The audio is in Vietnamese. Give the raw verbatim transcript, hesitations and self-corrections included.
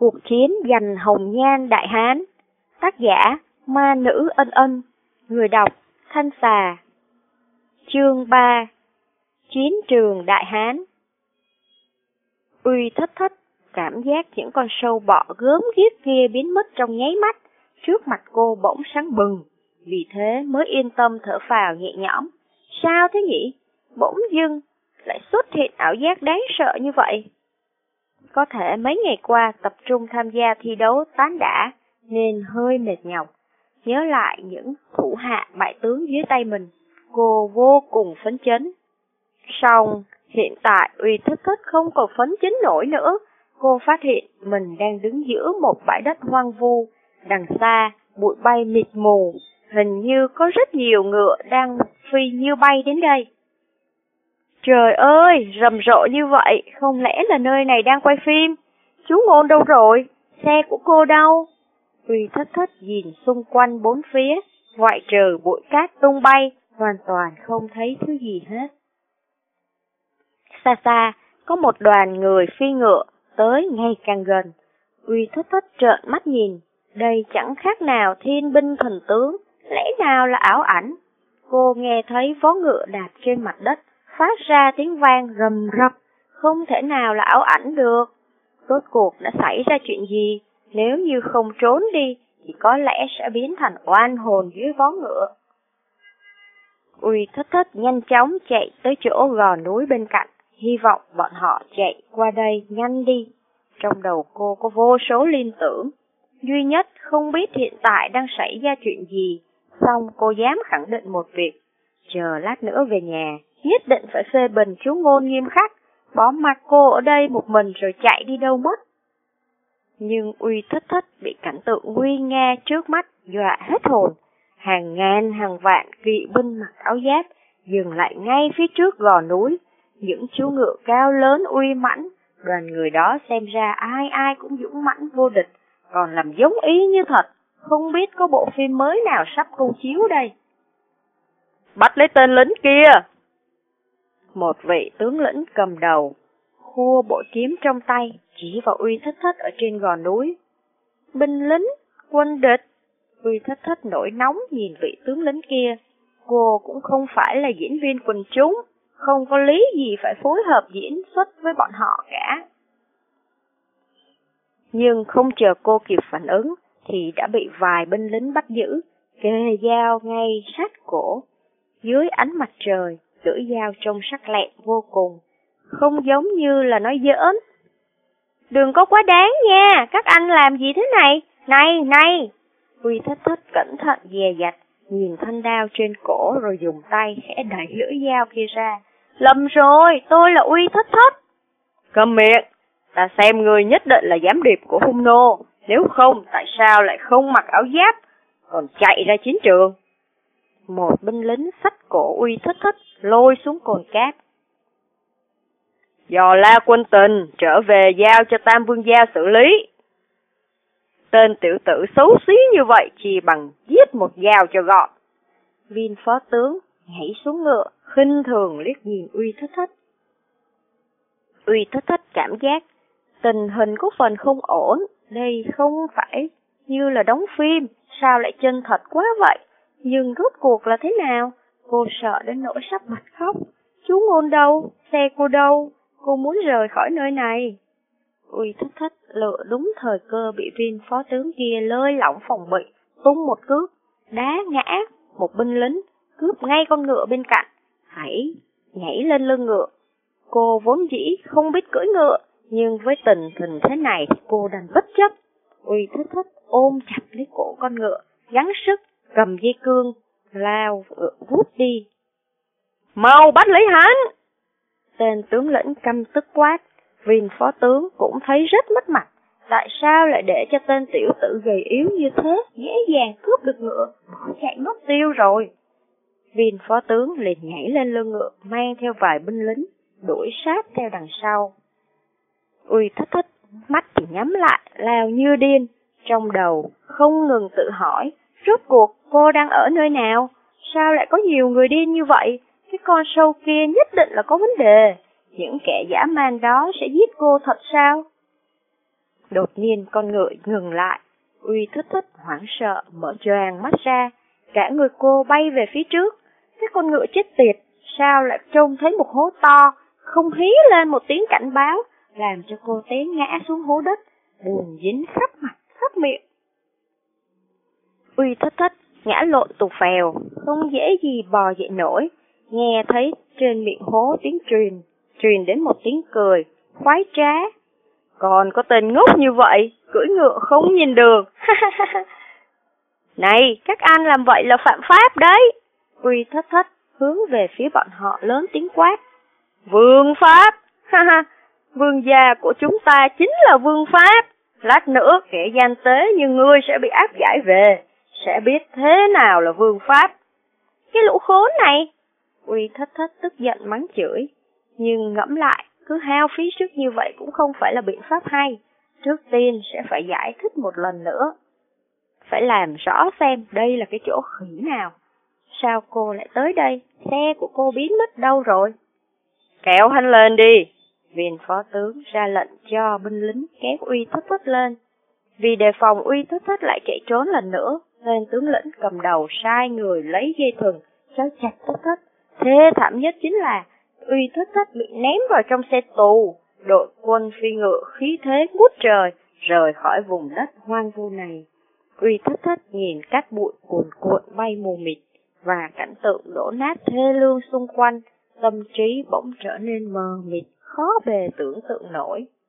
Cuộc chiến giành hồng nhan Đại Hán. Tác giả Ma Nữ Ân Ân. Người đọc Thanh Xà. Chương ba. Chiến trường Đại Hán. Uy Thất Thất cảm giác những con sâu bọ gớm ghiếc kia biến mất trong nháy mắt, trước mặt cô bỗng sáng bừng, vì thế mới yên tâm thở phào nhẹ nhõm. Sao thế nhỉ? Bỗng dưng lại xuất hiện ảo giác đáng sợ như vậy. Có thể mấy ngày qua tập trung tham gia thi đấu tán đả nên hơi mệt nhọc. Nhớ lại những thủ hạ bại tướng dưới tay mình, cô vô cùng phấn chấn. Song hiện tại Uy Thất Thất không còn phấn chấn nổi nữa. Cô phát hiện mình đang đứng giữa một bãi đất hoang vu, đằng xa bụi bay mịt mù, hình như có rất nhiều ngựa đang phi như bay đến đây. Trời ơi, rầm rộ như vậy, không lẽ là nơi này đang quay phim? Chú Ngôn đâu rồi? Xe của cô đâu? Uy Thất Thất nhìn xung quanh bốn phía, ngoại trừ bụi cát tung bay, hoàn toàn không thấy thứ gì hết. Xa xa, có một đoàn người phi ngựa, tới ngày càng gần. Uy Thất Thất trợn mắt nhìn, đây chẳng khác nào thiên binh thần tướng, lẽ nào là ảo ảnh? Cô nghe thấy vó ngựa đạp trên mặt đất, phát ra tiếng vang rầm rập, không thể nào là ảo ảnh được. Rốt cuộc đã xảy ra chuyện gì? Nếu như không trốn đi, thì có lẽ sẽ biến thành oan hồn dưới vó ngựa. Uy Thất Thất nhanh chóng chạy tới chỗ gò núi bên cạnh, hy vọng bọn họ chạy qua đây nhanh đi. Trong đầu cô có vô số liên tưởng, duy nhất không biết hiện tại đang xảy ra chuyện gì, song cô dám khẳng định một việc, chờ lát nữa về nhà, nhất định phải phê bình chú Ngôn nghiêm khắc, bỏ mặc cô ở đây một mình rồi chạy đi đâu mất. Nhưng Uy Thất Thất bị cảnh tượng nguy nga trước mắt dọa hết hồn, hàng ngàn hàng vạn kỵ binh mặc áo giáp dừng lại ngay phía trước gò núi, những chú ngựa cao lớn uy mãnh, đoàn người đó xem ra ai ai cũng dũng mãnh vô địch, còn làm giống ý như thật, không biết có bộ phim mới nào sắp công chiếu đây. Bắt lấy tên lính kia! Một vị tướng lĩnh cầm đầu, khua bội kiếm trong tay, chỉ vào Uy Thất Thất ở trên gò núi. Binh lính, quân địch! Uy Thất Thất nổi nóng nhìn vị tướng lính kia. Cô cũng không phải là diễn viên quần chúng, không có lý gì phải phối hợp diễn xuất với bọn họ cả. Nhưng không chờ cô kịp phản ứng, thì đã bị vài binh lính bắt giữ, kề dao ngay sát cổ. Dưới ánh mặt trời, lưỡi dao trông sắc lẹm vô cùng, không giống như là nói giỡn. Đừng có quá đáng nha, các anh làm gì thế này? Này, này! Uy Thất Thất cẩn thận dè dặt, nhìn thanh đao trên cổ rồi dùng tay khẽ đẩy lưỡi dao kia ra. Lầm rồi, tôi là Uy Thất Thất. Câm miệng, ta xem người nhất định là giám điệp của hung nô, nếu không tại sao lại không mặc áo giáp, còn chạy ra chiến trường. Một binh lính xách cổ Uy Thất Thất lôi xuống cồn cát. Dò la quân tình, trở về giao cho Tam Vương gia xử lý. Tên tiểu tử xấu xí như vậy chỉ bằng giết một dao cho gọn. Viên phó tướng nhảy xuống ngựa, khinh thường liếc nhìn Uy Thất Thất. Uy Thất Thất cảm giác tình hình có phần không ổn, đây không phải như là đóng phim, sao lại chân thật quá vậy? Nhưng rốt cuộc là thế nào? Cô sợ đến nỗi sắp bật khóc. Chú Ngôn đâu? Xe cô đâu? Cô muốn rời khỏi nơi này. Uy Thất Thất lựa đúng thời cơ bị viên phó tướng kia lơi lỏng phòng bị, tung một cước, đá ngã một binh lính, cướp ngay con ngựa bên cạnh, hãy nhảy lên lưng ngựa. Cô vốn dĩ không biết cưỡi ngựa, nhưng với tình hình thế này thì cô đành bất chấp. Uy Thất Thất ôm chặt lấy cổ con ngựa, gắng sức cầm dây cương, lao ngựa vút đi. Mau bắt lấy hắn! Tên tướng lĩnh căm tức quát. Viên phó tướng cũng thấy rất mất mặt, tại sao lại để cho tên tiểu tử gầy yếu như thế dễ dàng cướp được ngựa, bỏ chạy mất tiêu rồi. Viên phó tướng liền nhảy lên lưng ngựa, mang theo vài binh lính, đuổi sát theo đằng sau. Uy Thất Thất mắt thì nhắm lại, lao như điên, trong đầu không ngừng tự hỏi, rốt cuộc cô đang ở nơi nào, sao lại có nhiều người điên như vậy, cái con sâu kia nhất định là có vấn đề. Những kẻ dã man đó sẽ giết cô thật sao? Đột nhiên con ngựa ngừng lại, Uy Thích Thích hoảng sợ mở choàng mắt ra, cả người cô bay về phía trước. Cái con ngựa chết tiệt, sao lại trông thấy một hố to, không hí lên một tiếng cảnh báo, làm cho cô té ngã xuống hố đất, bùn dính khắp mặt, khắp miệng. Uy Thích Thích ngã lộn tù phèo, không dễ gì bò dậy nổi, nghe thấy trên miệng hố tiếng truyền, truyền đến một tiếng cười, khoái trá. Còn có tên ngốc như vậy, cưỡi ngựa không nhìn đường. Này, các anh làm vậy là phạm pháp đấy. Uy Thích Thích hướng về phía bọn họ lớn tiếng quát. Vương pháp, ha ha, vương gia của chúng ta chính là vương pháp. Lát nữa kẻ gian tế như ngươi sẽ bị áp giải về, sẽ biết thế nào là vương pháp. Cái lũ khốn này. Uy Thích Thích tức giận mắng chửi, nhưng ngẫm lại, cứ hao phí sức như vậy cũng không phải là biện pháp hay. Trước tiên sẽ phải giải thích một lần nữa. Phải làm rõ xem đây là cái chỗ khỉ nào. Sao cô lại tới đây? Xe của cô biến mất đâu rồi? Kéo hắn lên đi. Viên phó tướng ra lệnh cho binh lính kéo Uy Thích Thích lên. Vì đề phòng Uy Thích Thích lại chạy trốn lần nữa, nên tướng lĩnh cầm đầu sai người lấy dây thừng trói chặt Thích Thích. Thế thảm nhất chính là Uy Thích Thích bị ném vào trong xe tù. Đội quân phi ngựa khí thế ngút trời rời khỏi vùng đất hoang vu này. Uy Thích Thích nhìn cát bụi cuồn cuộn bay mù mịt và cảnh tượng đổ nát thê lương xung quanh, tâm trí bỗng trở nên mờ mịt, khó bề tưởng tượng nổi.